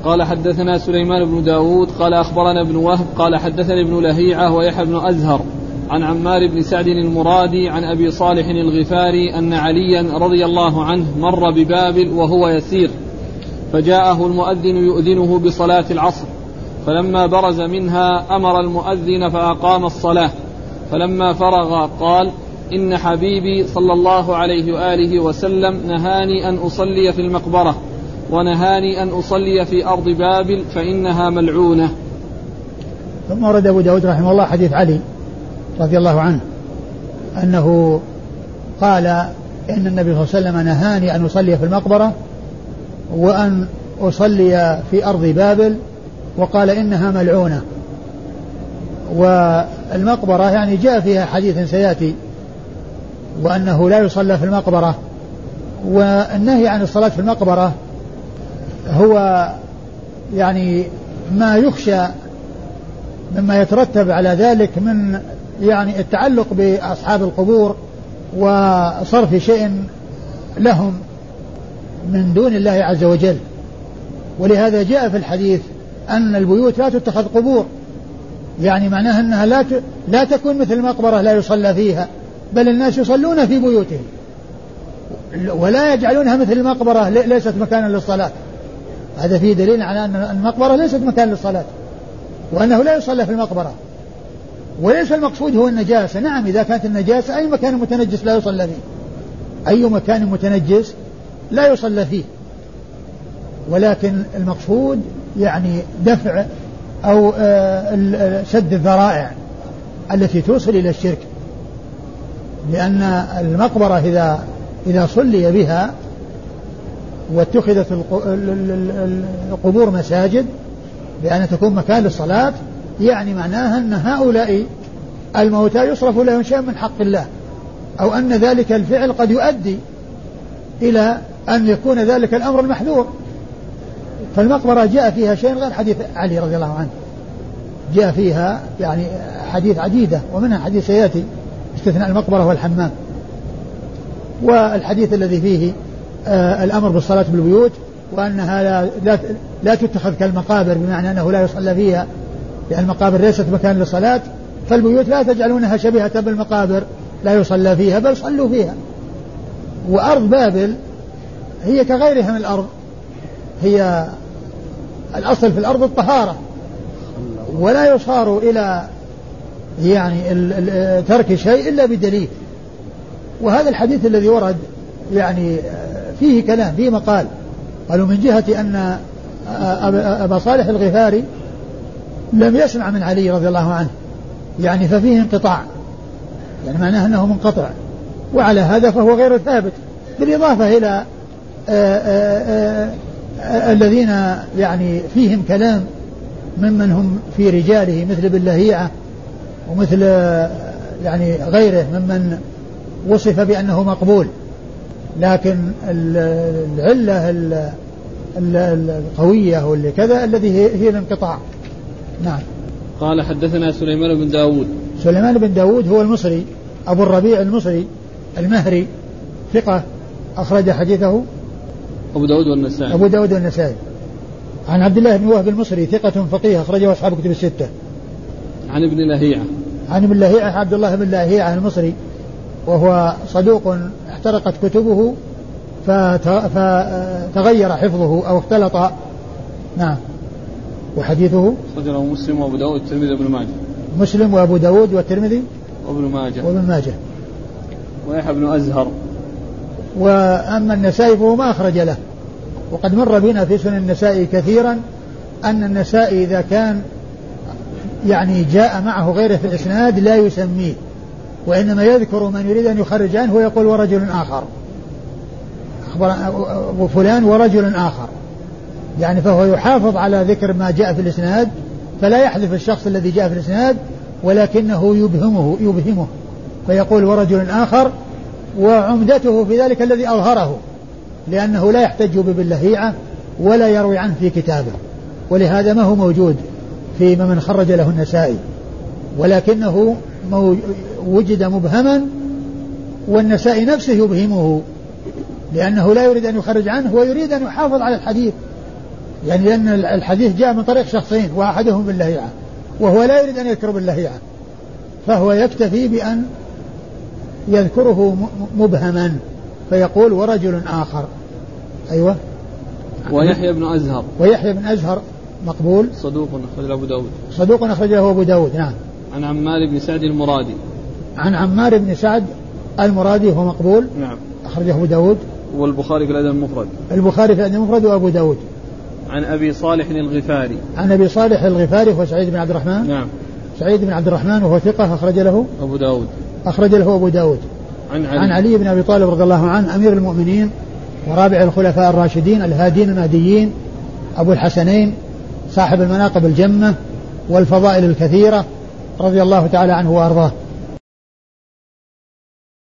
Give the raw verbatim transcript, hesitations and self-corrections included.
قال حدثنا سليمان بن داود قال أخبرنا ابن وهب قال حدثني ابن لهيعة ويحيى بن أزهر عن عمار بن سعد المرادي عن أبي صالح الغفاري أن عليا رضي الله عنه مر ببابل وهو يسير فجاءه المؤذن يؤذنه بصلاة العصر فلما برز منها أمر المؤذن فأقام الصلاة فلما فرغ قال إن حبيبي صلى الله عليه وآله وسلم نهاني أن أصلي في المقبرة ونهاني أن أصلي في أرض بابل فإنها ملعونة. ثم ورد أبو داود رحمه الله حديث علي رضي الله عنه أنه قال إن النبي صلى الله عليه وسلم نهاني أن أصلي في المقبرة وأن أصلي في أرض بابل وقال إنها ملعونة. والمقبرة يعني جاء فيها حديث سيأتي وأنه لا يصلى في المقبرة، والنهي عن الصلاة في المقبرة هو يعني ما يخشى مما يترتب على ذلك من يعني التعلق بأصحاب القبور وصرف شيء لهم من دون الله عز وجل. ولهذا جاء في الحديث أن البيوت لا تتخذ قبور، يعني معناها أنها لا لا تكون مثل المقبرة لا يصلى فيها، بل الناس يصلون في بيوتهم ولا يجعلونها مثل المقبرة ليست مكانا للصلاة. هذا فيه دليل على أن المقبرة ليست مكان للصلاة وأنه لا يصلى في المقبرة. وليس المقصود هو النجاسة، نعم إذا كانت النجاسة أي مكان متنجس لا يصلى فيه، أي مكان متنجس لا يصلى فيه، ولكن المقصود يعني دفع أو سد الذرائع التي توصل إلى الشرك، لأن المقبرة إذا إذا صلي بها واتخذت القبور مساجد بأن تكون مكان للصلاة، يعني معناها أن هؤلاء الموتى يصرف لهم شيء من حق الله، أو أن ذلك الفعل قد يؤدي إلى أن يكون ذلك الأمر المحذور. فالمقبرة جاء فيها شيء غير حديث علي رضي الله عنه، جاء فيها يعني حديث عديدة ومنها حديث سيأتي استثناء المقبرة والحمام، والحديث الذي فيه آه الأمر بالصلاة بالبيوت وأنها لا, لا, لا تتخذ كالمقابر، بمعنى أنه لا يصلى فيها لأن المقابر ليست مكان للصلاة، فالبيوت لا تجعلونها شبيهة بالمقابر لا يصلى فيها بل صلوا فيها. وأرض بابل هي كغيرها من الأرض، هي الأصل في الأرض الطهارة، ولا يصار إلى يعني ترك شيء إلا بدليل. وهذا الحديث الذي ورد يعني فيه كلام، فيه مقال، قالوا من جهة أن أبا صالح الغفاري لم يسمع من علي رضي الله عنه، يعني ففيه انقطاع، يعني معناه أنه منقطع، وعلى هذا فهو غير ثابت، بالإضافة إلى آآ آآ آآ الذين يعني فيهم كلام ممن هم في رجاله مثل ابن لهيعة ومثل يعني غيره ممن وصف بأنه مقبول، لكن العلة القوية واللي كذا الذي هي الانقطاع. نعم. قال حدثنا سليمان بن داود. سليمان بن داود هو المصري أبو الربيع المصري المهري، ثقة أخرج حديثه أبو داود والنسائي. أبو داود والنسائي. عن عبد الله بن وهب المصري ثقة فقيه أخرجه أصحاب كتب الستة. عن ابن لهيعة. عن ابن لهيعة عبد الله بن لهيعة المصري وهو صدوق احترقت كتبه فتغير حفظه أو اختلط. نعم. وحديثه أخرجه مسلم وأبو داود والترمذي وابن ماجه. مسلم وأبو داود والترمذي وابن ماجه. وابن ماجه. ويحيى بن أزهر. وأما النسائي فهو ما أخرج له، وقد مر بنا في سنن النسائي كثيرا أن النسائي إذا كان يعني جاء معه غيره في الإسناد لا يسميه، وإنما يذكر من يريد أن يخرج عنه ويقول ورجل آخر، أخبر فلان ورجل آخر، يعني فهو يحافظ على ذكر ما جاء في الإسناد، فلا يحذف الشخص الذي جاء في الإسناد، ولكنه يبهمه يبهمه فيقول ورجل آخر، وعمدته في ذلك الذي أظهره، لأنه لا يحتج باللهيعة ولا يروي عنه في كتابه، ولهذا ما هو موجود في من خرج له النسائي، ولكنه وجد مبهما، والنسائي نفسه يبهمه لأنه لا يريد أن يخرج عنه ويريد أن يحافظ على الحديث، يعني لأن الحديث جاء من طريق شخصين وأحدهم باللهيعة وهو لا يريد أن يذكر باللهيعة، فهو يكتفي بأن يذكره مبهما فيقول ورجل آخر. أيوة. ويحيى بن أزهر ويحيى بن أزهر مقبول صدوق أخرجه أبو داود صدوق أخرجه أبو داود. نعم. عن عمار بن سعد المرادي عن عمار بن سعد المرادي هو مقبول. نعم. أخرجه أبو داود والبخاري في الأدب المفرد. البخاري في الأدب المفرد وأبو داود. عن أبي صالح الغفاري عن أبي صالح الغفاري هو سعيد بن عبد الرحمن. نعم. سعيد بن عبد الرحمن وهو ثقة أخرج له أبو داود أخرج له أبو داود. عن علي, عن علي بن أبي طالب رضي الله عنه أمير المؤمنين ورابع الخلفاء الراشدين الهادين المهديين أبو الحسنين صاحب المناقب الجمة والفضائل الكثيرة رضي الله تعالى عنه وأرضاه.